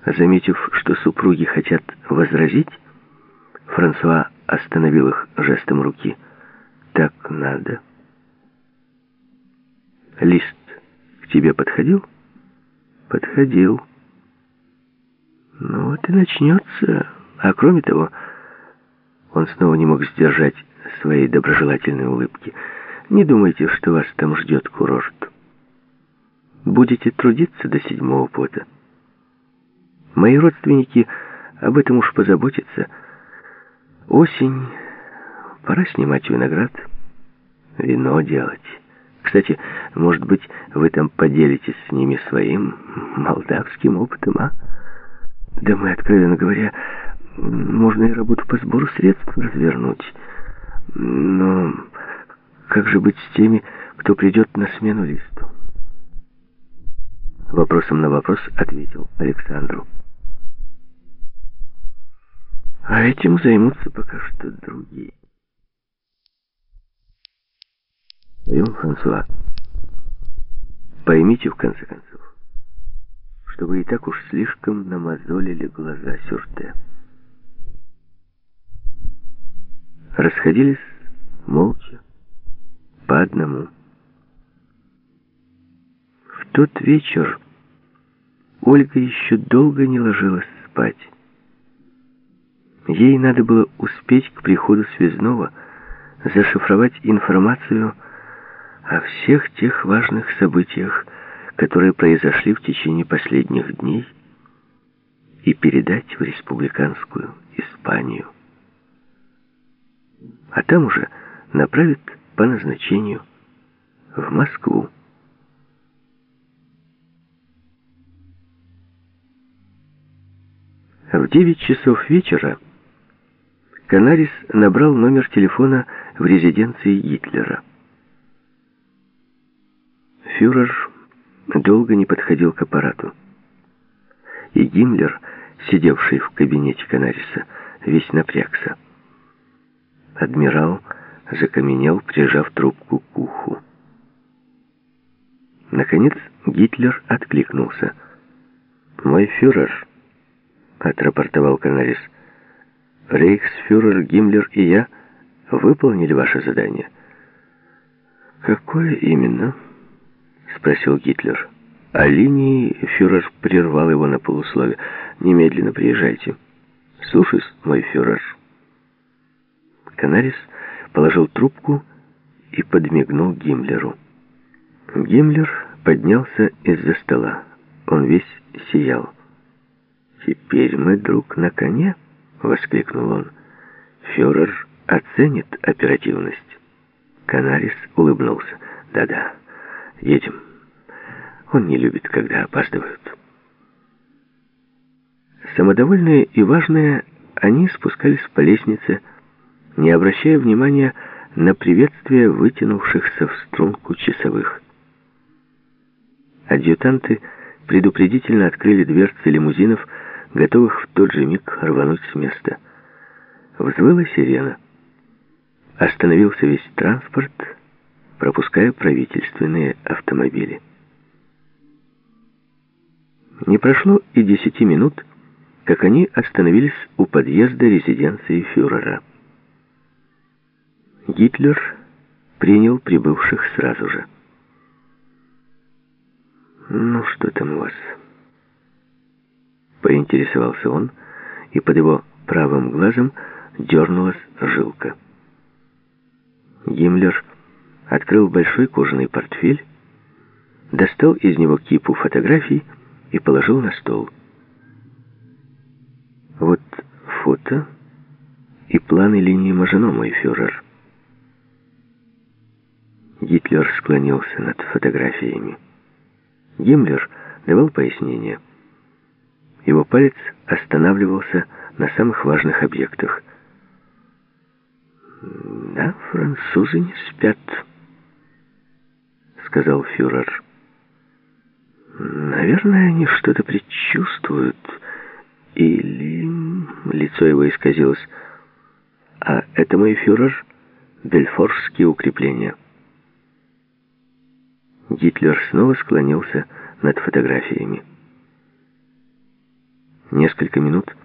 Заметив, что супруги хотят возразить, Франсуа остановил их жестом руки. «Так надо». «Лист к тебе подходил?» «Подходил». «Ну вот и начнется. А кроме того...» Он снова не мог сдержать своей доброжелательной улыбки. «Не думайте, что вас там ждет курорт. Будете трудиться до седьмого пота. Мои родственники об этом уж позаботятся. Осень, пора снимать виноград, вино делать. Кстати, может быть, вы там поделитесь с ними своим молдавским опытом, а? Да мы, откровенно говоря, можно и работу по сбору средств развернуть. Но как же быть с теми, кто придет на смену Листу?» Вопросом на вопрос ответил Александру. «А этим займутся пока что другие». Франсуа, поймите, в конце концов, что вы и так уж слишком намазолили глаза Сюрте. Расходились молча, по одному. В тот вечер Ольга еще долго не ложилась спать. Ей надо было успеть к приходу связного зашифровать информацию о всех тех важных событиях, которые произошли в течение последних дней, и передать в республиканскую Испанию. А там уже направят по назначению в Москву. В 9 часов вечера Канарис набрал номер телефона в резиденции Гитлера. Фюрер долго не подходил к аппарату. И Гиммлер, сидевший в кабинете Канариса, весь напрягся. Адмирал закаменел, прижав трубку к уху. Наконец Гитлер откликнулся. «Мой фюрер», — отрапортовал Канарис, — «рейхсфюрер Гиммлер и я выполнили ваше задание». «Какое именно?» — спросил Гитлер. А линии фюрер прервал его на полуслове. «Немедленно приезжайте». «Слушаюсь, мой фюрер». Канарис положил трубку и подмигнул Гиммлеру. Гиммлер поднялся из-за стола. Он весь сиял. «Теперь мы, друг, на коне!» — воскликнул он. «Фюрер оценит оперативность». Канарис улыбнулся. «Да-да, едем. Он не любит, когда опаздывают». Самодовольные и важные, они спускались по лестнице, не обращая внимания на приветствие вытянувшихся в струнку часовых. Адъютанты предупредительно открыли дверцы лимузинов, готовых в тот же миг рвануть с места. Взвыла сирена. Остановился весь транспорт, пропуская правительственные автомобили. Не прошло и 10 минут, как они остановились у подъезда резиденции фюрера. Гитлер принял прибывших сразу же. «Ну, что там у вас?» — поинтересовался он, и под его правым глазом дернулась жилка. Гиммлер открыл большой кожаный портфель, достал из него кипу фотографий и положил на стол. «Вот фото и планы линии Мажино, мой фюрер». Гитлер склонился над фотографиями. Гиммлер давал пояснения. Его палец останавливался на самых важных объектах. «Да, французы не спят», — сказал фюрер. «Наверное, они что-то предчувствуют. Или...» Лицо его исказилось. «А это, мой фюрер, бельфорские укрепления». Гитлер снова склонился над фотографиями. Несколько минут